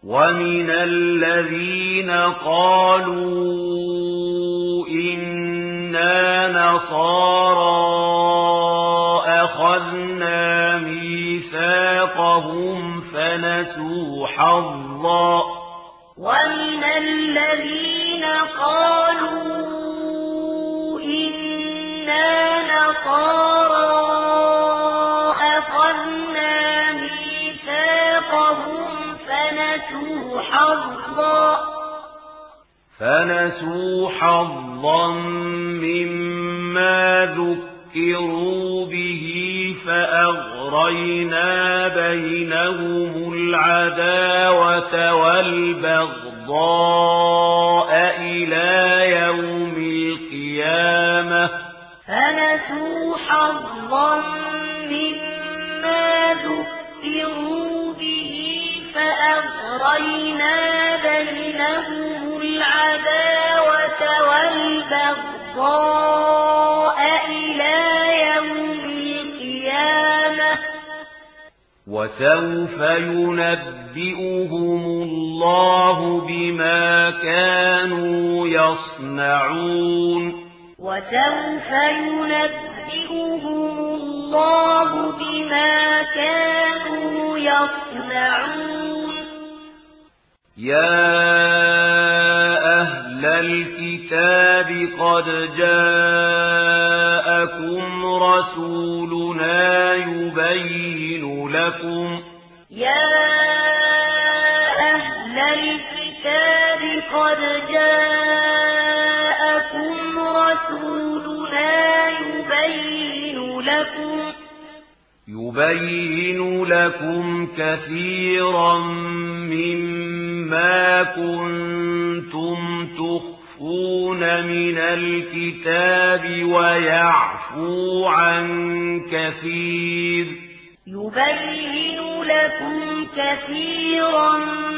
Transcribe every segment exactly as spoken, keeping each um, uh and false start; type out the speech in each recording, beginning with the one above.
ومن الذين قالوا إنا نصارى أخذنا ميثاقهم فنسوا حظا ومن الذين قالوا إنا نصارى أخذنا ميثاقهم فنسوا حظا فنسوا حظا مما ذكروا به فأغرينا بينهم العداوة والبغضاء إلى يوم القيامة فنسوا حظا مما ذكروا به فأغرينا بينهم العداوة والبغضاء إلى يوم القيامة وسوف ينبئهم الله بما كانوا يصنعون وسوف ينبئهم الله بما كانوا يصنعون يا أهل الكتاب قد جاءكم رسولنا يبين لكم يا أهل الكتاب قد جاءكم رسولنا يبين لكم يبين لكم كثيرا مما كنتم تخفون من الكتاب ويعفو عن كثير يبين لكم كثيرا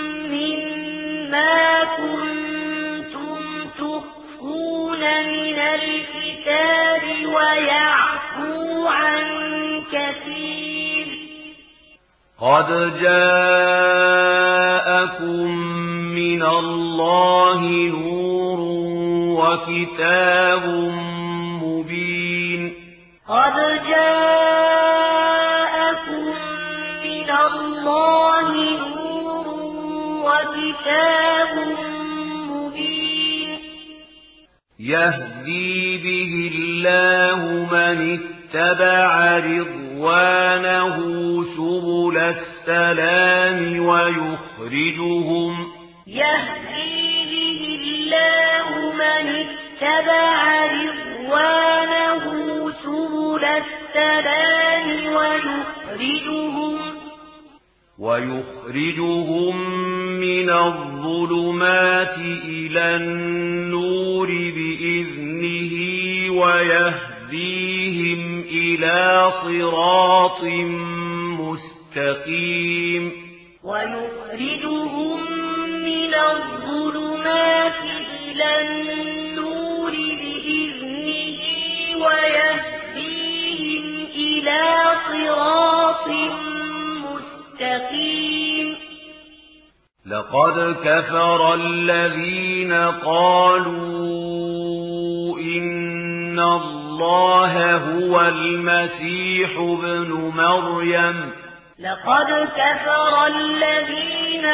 مما كنتم تخفون من الكتاب ويعفو عن كثير قد جاءكم من الله نور وكتاب مبين قد جاءكم من الله نور وكتاب مبين يهدي به الله من اتبع رضوانه سبل السلام ويخرجهم يهدي به الله من اتبع رضوانه سبل السلام ويخرجهم ويخرجهم من الظلمات إلى النور بإذنه ويهديهم إلى صراط مستقيم ويخرجهم من الظلمات إلى النور بإذنه ويهديهم إلى صراط مستقيم لقد كفر الذين قالوا إن الله هو المسيح ابن مريم لقد كفر الذين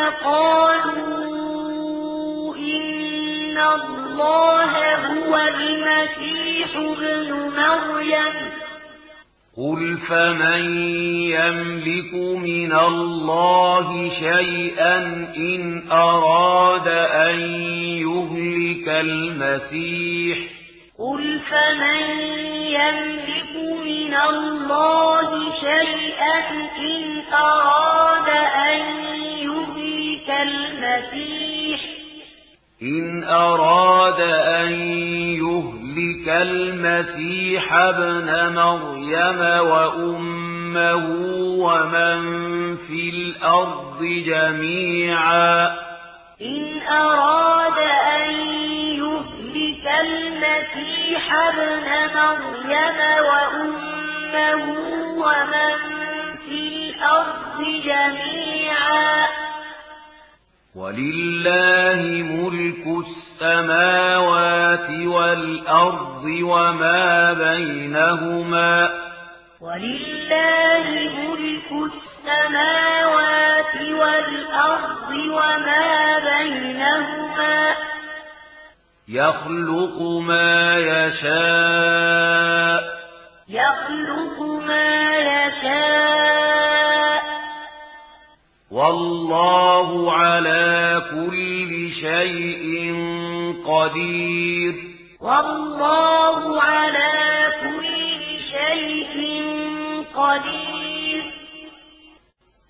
قالوا إن الله هو المسيح ابن مريم قل فمن يملك من الله شيئا إن أراد أن يهلك المسيح قل فمن يملك من الله شيئا إن أراد أن يهلك المسيح إن أراد أن يهلك المسيح ابن مريم وأمه ومن في الأرض جميعا إن أراد أن يهلك المسيح ابن مريم وأمه ومن في الأرض جميعا ولله ملك السماوات والأرض وما بينهما ولله ملك السماوات والأرض وما بينهما يخلق ما يشاء يخلق ما يشاء والله على كل شيء قدير والله على كل شيء قدير